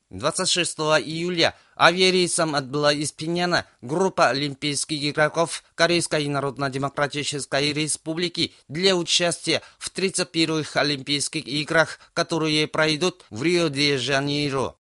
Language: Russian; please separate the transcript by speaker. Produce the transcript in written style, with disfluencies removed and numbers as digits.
Speaker 1: 26 июля авиарейсом отбыла из Пхеньяна группа олимпийских игроков Корейской Народно-Демократической Республики для участия в 31-х Олимпийских играх, которые пройдут в Рио-де-Жанейро.